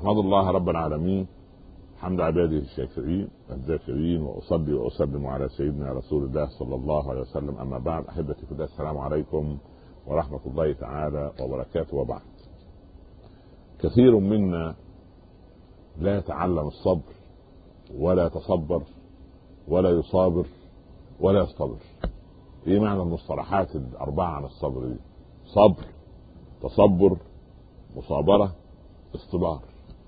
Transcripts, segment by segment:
أحمد الله رب العالمين حمد عباده الشاكرين الذاكرين، وأصلي وأسلم على سيدنا رسول الله صلى الله عليه وسلم. أما بعد، أحبتي في الله، السلام عليكم ورحمة الله تعالى وبركاته. وبعد، كثير منا لا يتعلم الصبر ولا يتصبر ولا يصابر ولا يصطبر. ايه معنى المصطلحات الأربعة عن الصبر دي؟ صبر، تصبر، مصابرة، اصطبار.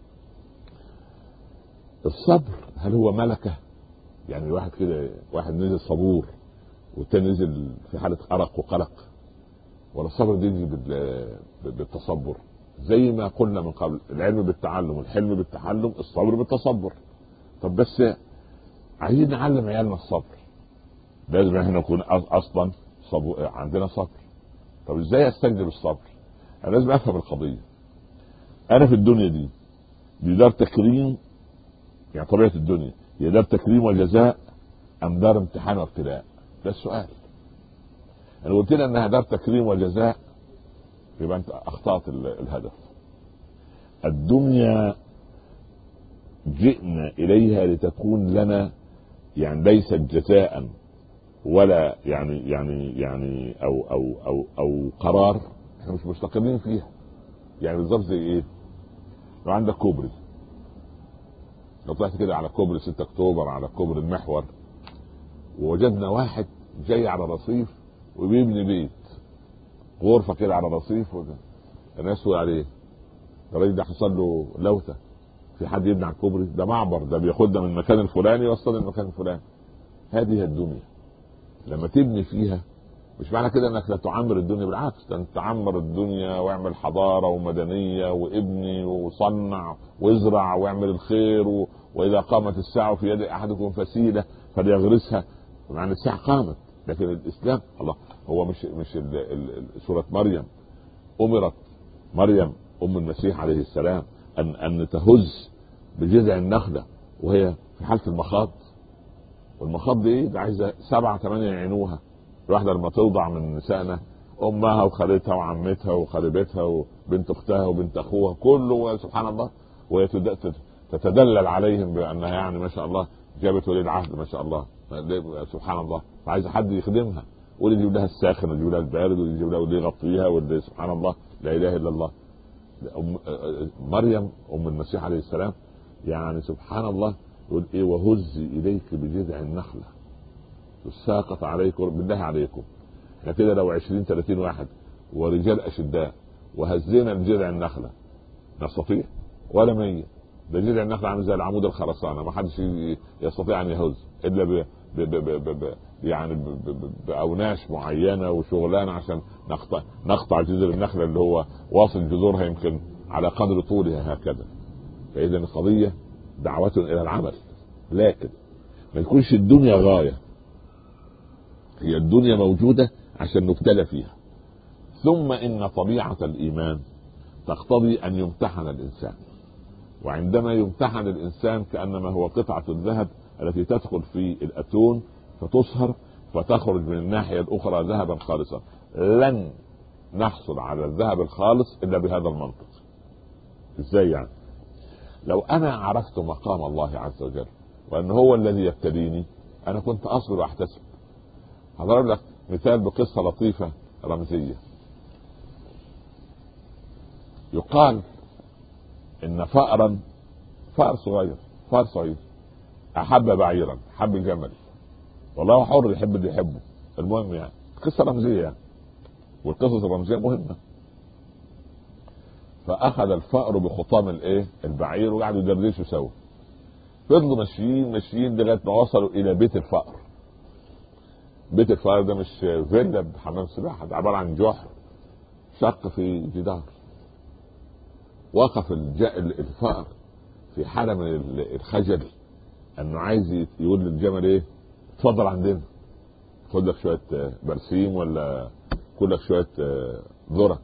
الصبر هل هو ملكة؟ يعني واحد كده، واحد نزل صبور والتاني نزل في حالة أرق وقلق، ولا الصبر دي يجي بالتصبر؟ زي ما قلنا من قبل، العلم بالتعلم، الحلم بالتحلم، الصبر بالتصبر. طب بس عايزين نعلم عيالنا الصبر، لازم احنا نكون اصلا عندنا صبر. طب ازاي استجلب الصبر؟ انا لازم افهم القضية. انا في الدنيا دي دار تكريم، يعني طبيعة الدنيا هي دار تكريم وجزاء ام دار امتحان وابتلاء؟ ده السؤال. انا قلت لنا انها دار تكريم وجزاء، يبقى انت اخطأت الهدف. الدنيا جئنا اليها لتكون لنا، يعني ليست جزاء ولا يعني او قرار، احنا مش مستقرين فيها. يعني بالظبط زي ايه؟ لو عندك كوبري، لو طلعت كده على كوبري 6 اكتوبر، على كوبري المحور، ووجدنا واحد جاي على رصيف وبيبني بيت، غرفه كده على رصيف، الناس تقول عليه الراجل ده حصل له لوثه، في حد يبني على الكوبري ده؟ معبر، ده بياخدنا من المكان الفلاني يوصلنا للمكان الفلاني. هذه الدنيا لما تبني فيها، مش معنى كده انك لا تعمر الدنيا، بالعكس، انت تعمر الدنيا واعمل حضاره ومدنيه وابني وصنع وازرع واعمل الخير، واذا قامت الساعه في يد احدكم فسيله فليغرسها. معنى الساعه قامت، لكن الاسلام الله هو مش سوره مريم امرت مريم ام المسيح عليه السلام ان تهز بجذع النخله وهي في حاله المخاض؟ والمخاض دي ايه؟ ده عايزه 7 8 يعينوها. الواحده لما توضع من نسائنا، امها وخالتها وعمتها وخالبتها وبنت اختها وبنت اخوها، كله سبحان الله، وهي تتدلل عليهم بانها يعني ما شاء الله جابت ولي العهد ما شاء الله، سبحان الله، فعايزه حد يخدمها، واللي يجيب لها الساخن واللي يجيب لها البارد واللي يجيب لها واللي يغطيها واللي سبحان الله لا اله الا الله. مريم ام المسيح عليه السلام يعني سبحان الله يقول ايه؟ وهزي اليك بجذع النخله تساقط عليكم. بالله عليكم احنا كده لو 20 30 واحد ورجال اشداء وهزينا بجذع النخله نستطيع؟ ولا 100. ده جذع النخله عامل زي العمود الخرسانه، ما حدش يستطيع ان يهز الا باوناش معينه وشغلانه عشان نقطع جذر النخله اللي هو واصل جذورها يمكن على قدر طولها هكذا. فاذا القضيه دعوه الى العمل، لكن ما تكونش الدنيا غايه. هي الدنيا موجوده عشان نبتلى فيها، ثم ان طبيعه الايمان تقتضي ان يمتحن الانسان، وعندما يمتحن الانسان كانما هو قطعه الذهب التي تدخل في الاتون فتصهر فتخرج من الناحيه الاخرى ذهبا خالصا. لن نحصل على الذهب الخالص الا بهذا المنطق. ازاي يعني؟ لو انا عرفت مقام الله عز وجل وان هو الذي يبتليني، انا كنت اصبر واحتسب. هضرب لك مثال بقصه لطيفه رمزيه. يقال ان فأر صغير احب بعيرا، حب جمل، والله حر يحب اللي يحبه. المهم يعني قصه رمزيه يعني، والقصص الرمزيه مهمه. فاخذ الفأر بخطام البعير وقعدوا يدردشوا سوا. فضلوا ماشيين لغايه ما وصلوا الى بيت الفأر. بيت الفأر ده مش فيلا بحمام سباحه، ده عباره عن جحر شق في جدار. وقف الفأر في حاله من الخجل، انه عايز يقول للجمل اتفضل عندنا، خد لك شويه برسيم ولا كل لك شويه ذره.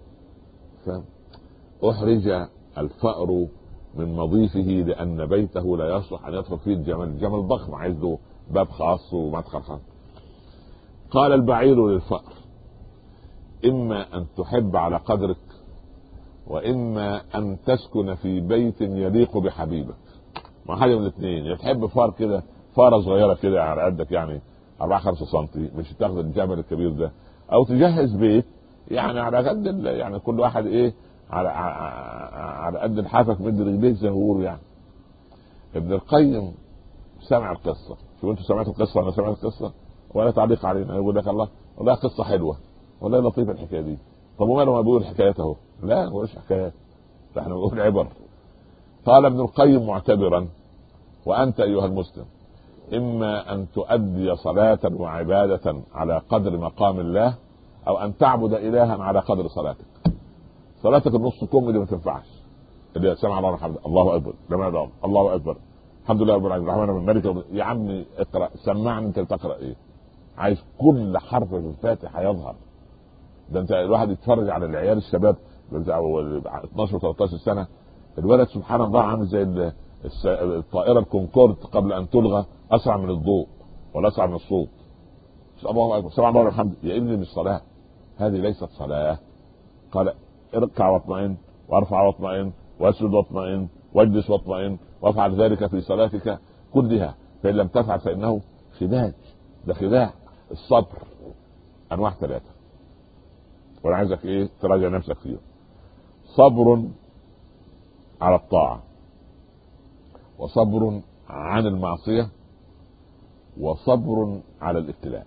احرج الفأر من مضيفه لان بيته لا يصلح ان يدخل فيه الجمل ضخم، عايز له باب خاص ومدخل خاص. قال البعير للفأر: اما ان تحب على قدرك واما ان تسكن في بيت يليق بحبيبك. ما حاجه من الاثنين، يا تحب فار كده، فاره صغيره كده على قدك يعني 4 5 سم، مش تاخد الجبل الكبير ده، او تجهز بيت يعني على قد يعني كل واحد ايه على قد لحافك مد رجليك زي ما بيقولوا يعني. ابن القيم سمع القصه، شو انتوا سمعتوا القصه؟ انا سمعت القصه ولا تعليق علينا، يقول لك الله والله قصه حلوه والله لطيفه الحكايه دي. طب وماله ما بيقول حكايات اهو؟ لا ما بقولش حكايات، احنا بنقول عبر. قال ابن القيم معتبرا: وانت ايها المسلم اما ان تؤدي صلاه وعباده على قدر مقام الله، او ان تعبد الها على قدر صلاتك. صلاتك النص كم دي ما تنفعش، اللي سمع الله الحمد الله اكبر لما الله اكبر الحمد لله رب العالمين الرحمن الرحيم الملك. يا عمي اقرا، سمعني انت بتقرا ايه؟ عايز كل حرف في الفاتحه يظهر. ده انت الواحد يتفرج على العيال الشباب 12 13 سنه، الولد سبحان الله عامل زي الطائره الكونكورد قبل ان تلغى، اسرع من الضوء ولا اسرع من الصوت. الله اكبر سبحان الله الحمد. يا ابني مش صلاه، هذه ليست صلاه. قال: اركع واطمئن، وارفع واطمئن، واسجد واطمئن، واجلس واطمئن، وافعل ذلك في صلاتك كلها، فان لم تفعل فانه خداج. ده خداع. الصبر انواع 3، وانا عايزك ايه تراجع نفسك فيه. صبر على الطاعه، وصبر عن المعصيه، وصبر على الابتلاء.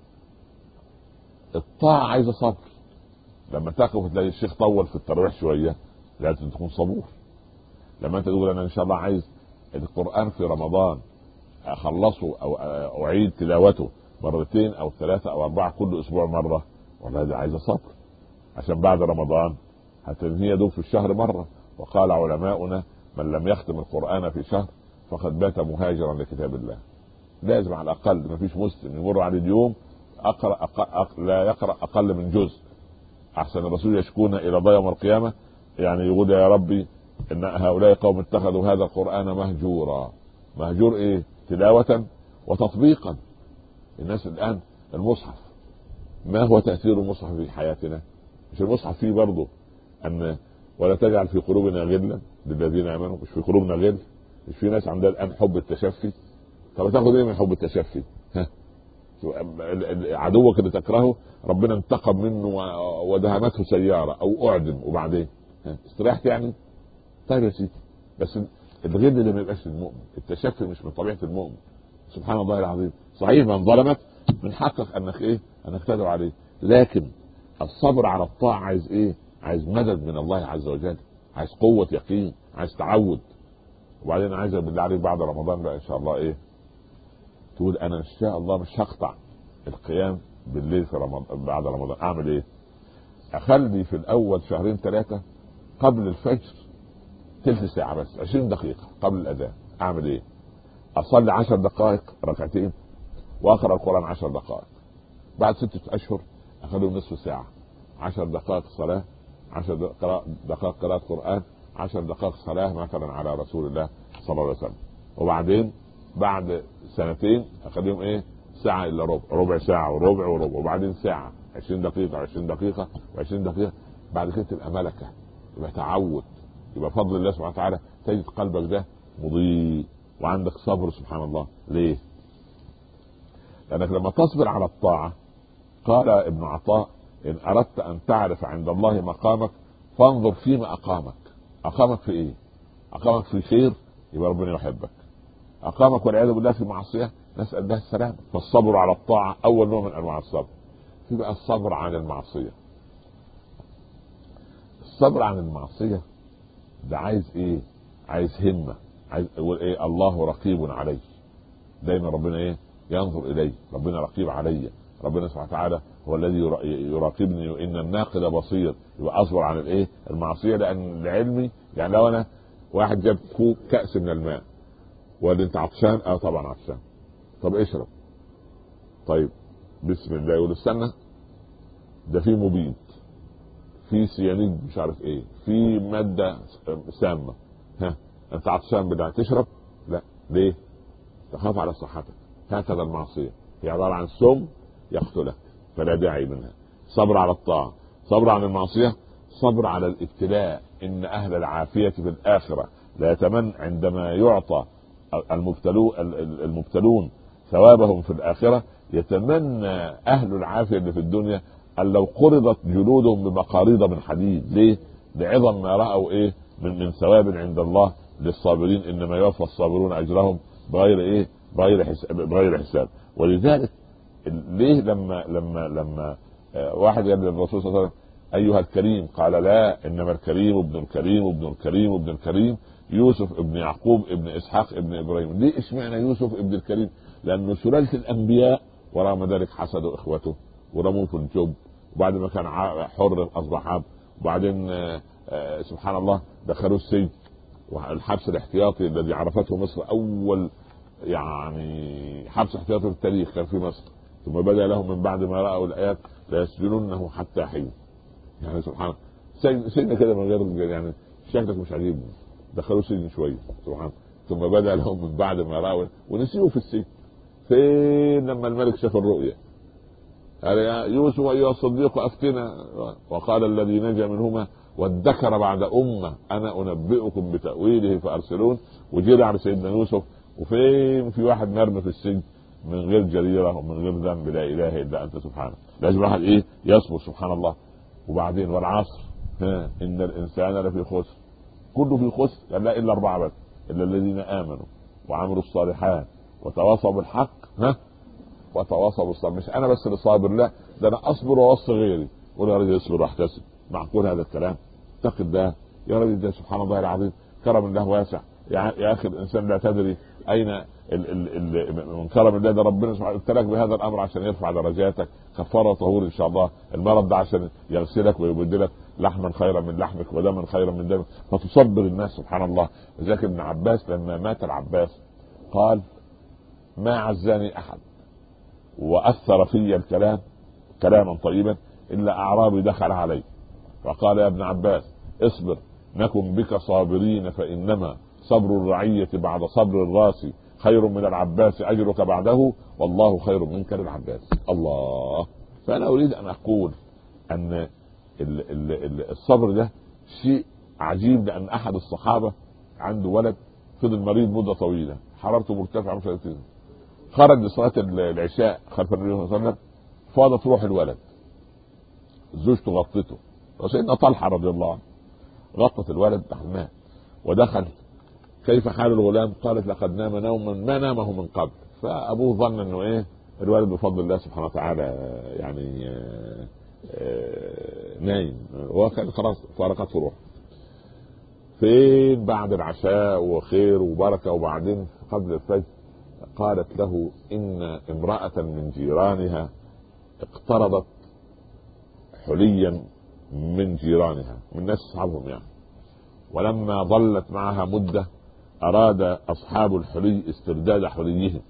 الطاعه عايزه صبر، لما تقف تلاقي الشيخ طول في التراويح شويه لازم تكون صبور. لما انت تقول انا ان شاء الله عايز القران في رمضان اخلصه او اعيد تلاوته 2 أو 3 أو 4 كل اسبوع مره، والله ده عايز صبر، عشان بعد رمضان هتنهي دوب في الشهر مره. وقال علماؤنا: من لم يختم القران في شهر فقد بات مهاجرا لكتاب الله. لازم على الاقل ما فيش مسلم يمر عليه اليوم لا يقرا اقل من جزء. احسن الرسول يشكون الى الله يوم القيامه، يعني يقول: يا ربي ان هؤلاء قوم اتخذوا هذا القران مهجورا. مهجور ايه؟ تلاوه وتطبيقا. الناس الان المصحف، ما هو تاثير المصحف في حياتنا؟ مش المصحف فيه برضه ان ولا تجعل في قلوبنا غلا للذين امنوا؟ مش في قلوبنا غل؟ مش في ناس عندها الان حب التشفي؟ طب تاخد ايه من حب التشفي؟ عدوك اللي تكرهه ربنا انتقم منه ودهمته سياره او اعدم، وبعدين استريحت يعني؟ طيب يا سيدي، بس الغل اللي ما يبقاش المؤمن، التشفي مش من طبيعه المؤمن. سبحان الله العظيم. صحيح من ظلمك من حقك انك ايه؟ انك تدعو عليه، لكن الصبر على الطاعه عايز ايه؟ عايز مدد من الله عز وجل، عايز قوه يقين، عايز تعود. وبعدين عايز بالله عليك بعد رمضان بقى ان شاء الله ايه؟ تقول انا ان شاء الله مش هقطع القيام بالليل في رمضان بعد رمضان. اعمل ايه؟ اخلي في الاول 2 3 قبل الفجر تلت ساعه بس، 20 دقيقه قبل الاذان. اعمل ايه؟ اصلي 10 دقائق ركعتين واقرا القران 10 دقائق. بعد 6 اشهر اخليهم نصف ساعه، 10 دقائق صلاه، 10 دقائق قراءه قران، 10 دقائق صلاه مثلا على رسول الله صلى الله عليه وسلم. وبعدين بعد 2 سنين اخليهم ايه؟ ساعه الا ربع، ربع ساعه وربع وربع، وبعدين ساعه، 20 دقيقه 20 دقيقه و20 دقيقه. بعد كده تبقى ملكه، يبقى تعود، يبقى فضل الله سبحانه وتعالى تجد قلبك ده مضيء وعندك صبر. سبحان الله. ليه؟ لانك لما تصبر على الطاعه، قال ابن عطاء: ان اردت ان تعرف عند الله مقامك فانظر فيما اقامك. اقامك في ايه؟ اقامك في خير يبقى ربنا يحبك. اقامك والعياذ بالله في معصيه نسال الله السلامه. فالصبر على الطاعه اول نوع من انواع الصبر. في بقى الصبر عن المعصيه. الصبر عن المعصيه ده عايز ايه؟ عايز همه، عايز يقول ايه؟ الله رقيب علي. دايما ربنا ايه؟ ينظر الي، ربنا رقيب علي، ربنا سبحانه وتعالى هو الذي يراقبني وان الناقد بصير. يبقى اصبر عن الايه؟ المعصيه. لان لعلمي يعني لو انا واحد جاب كأس من الماء وقال انت عطشان؟ اه طبعا عطشان. طب اشرب. طيب بسم الله. يقول استنى، ده في مبيد، في سيانيد، مش عارف ايه، في ماده سامه. انت عطشان بدها تشرب؟ لا. ليه؟ تخاف على صحتك. هكذا المعصيه هي عباره عن سم يقتلك، فلا داعي منها. صبر على الطاعه، صبر عن المعصيه، صبر على الابتلاء. إن أهل العافية في الآخرة لا يتمنى عندما يعطى المبتلون ثوابهم في الآخرة، يتمنى أهل العافية اللي في الدنيا أن لو قرضت جلودهم بمقاريض من حديد. ليه؟ لعظم ما رأوا إيه من ثواب عند الله للصابرين، إنما يوفى الصابرون أجرهم بغير إيه؟ بغير حساب. ولذلك ليه لما واحد قال للرسول صلى الله عليه وسلم أيها الكريم، قال لا، إنما الكريم ابن الكريم ابن الكريم ابن الكريم، يوسف ابن يعقوب ابن إسحاق ابن إبراهيم. ليه اشمعنى يوسف ابن الكريم؟ لأنه سلالة الأنبياء، ورغم ذلك حسدوا إخوته ورموه في الجب، وبعد ما كان حر أصبح عبد، وبعدين سبحان الله دخلوه السجن والحبس الاحتياطي الذي عرفته مصر، أول يعني حبس احتياطي في التاريخ كان في مصر. ثم بدأ لهم من بعد ما رأوا الآيات لا يسجنونه حتى حين. يعني سبحان الله سجن كده من غير يعني شكلك مش عجيبني، دخلوه سجن شويه سبحان. ثم بدأ لهم من بعد ما رأوا ونسيوه في السجن. فين لما الملك شاف الرؤيا قال يا يوسف أيها الصديق أفتنا، وقال الذي نجا منهما وادكر بعد أمة أنا أنبئكم بتأويله فأرسلون. وجرى على سيدنا يوسف، وفين في واحد مرمي في السجن من غير جريرة ومن غير ذنب، لا إله إلا أنت سبحانك. لازم واحد إيه يصبر سبحان الله. وبعدين والعصر إن الإنسان لفي خسر، كله في خسر، قال لا إلا 4 بس، إلا الذين آمنوا وعملوا الصالحات وتواصوا بالحق وتواصوا بالصبر. مش أنا بس اللي صابر، لا، ده أنا أصبر وأوصي غيري. ولا رجل يصبر واحتسب، معقول هذا الكلام؟ اتق الله يا رجل، ده سبحان الله العظيم كرم الله واسع. يا أخي الإنسان لا تدري أين من كرم الله ده. ربنا سبحانه ابتلاك بهذا الأمر عشان يرفع درجاتك، كفارة طهور إن شاء الله. المرض ده عشان يغسلك ويبدلك لحما خيرا من لحمك ودما خيرا من دمك، فتصبر الناس سبحان الله. ذاك ابن عباس لما مات العباس قال ما عزاني أحد وأثر في الكلام كلاما طيبا إلا أعرابي دخل علي فقال يا ابن عباس اصبر نكن بك صابرين، فإنما صبر الرعية بعد صبر الراس خير من العباس أجرك بعده، والله خير منك للعباس. الله. فأنا أريد أن أقول أن الصبر ده شيء عجيب، لأن أحد الصحابة عنده ولد فضل مريض مدة طويلة، حرارته مرتفعة مش عارف، خرج لصلاة العشاء خلف النبي صلى الله عليه وسلم، فاضت روح الولد، زوجته غطته، وسيدنا طلحة رضي الله عنه غطت الولد مات ودخل. كيف حال الغلام؟ قالت لقد نام نوما ما نامه من قبل. فأبوه ظن انه ايه الولد بفضل الله سبحانه وتعالى يعني نايم، وكان خلاص فارقته روح. فين بعد العشاء وخير وبركة، وبعدين قبل الفجر قالت له إن امرأة من جيرانها اقترضت حليا من جيرانها من ناس أصحابهم يعني، ولما ظلت معها مدة أراد أصحاب الحلي استرداد حليهم،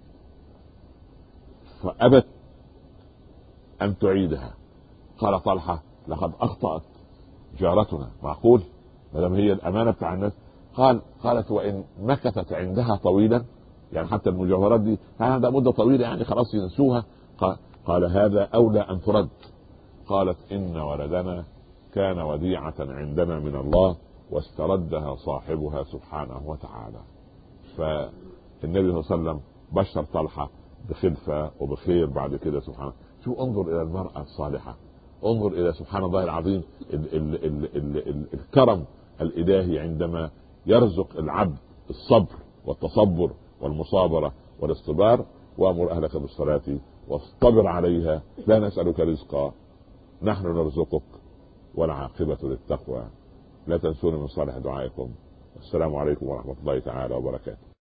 فأبت أن تعيدها. قال طلحة لقد أخطأت جارتنا، معقول ما دام هي الأمانة بتاع الناس. قالت وإن مكثت عندها طويلا، يعني حتى المجوهرات دي هذا مدة طويلة يعني خلاص ينسوها. قال هذا أولى أن ترد. قالت إن ولدنا كان وديعة عندنا من الله واستردها صاحبها سبحانه وتعالى. فالنبي صلى الله عليه وسلم بشر طلحة بخلفة وبخير بعد كده سبحانه. شو انظر إلى المرأة الصالحة، انظر إلى سبحان الله العظيم الكرم الإلهي عندما يرزق العبد الصبر والتصبر والمصابرة والاصطبار. وأمر أهلك بالصلاة واصطبر عليها لا نسألك رزقا نحن نرزقك والعاقبة للتقوى. لا تنسون من صالح دعائكم. السلام عليكم ورحمة الله تعالى وبركاته.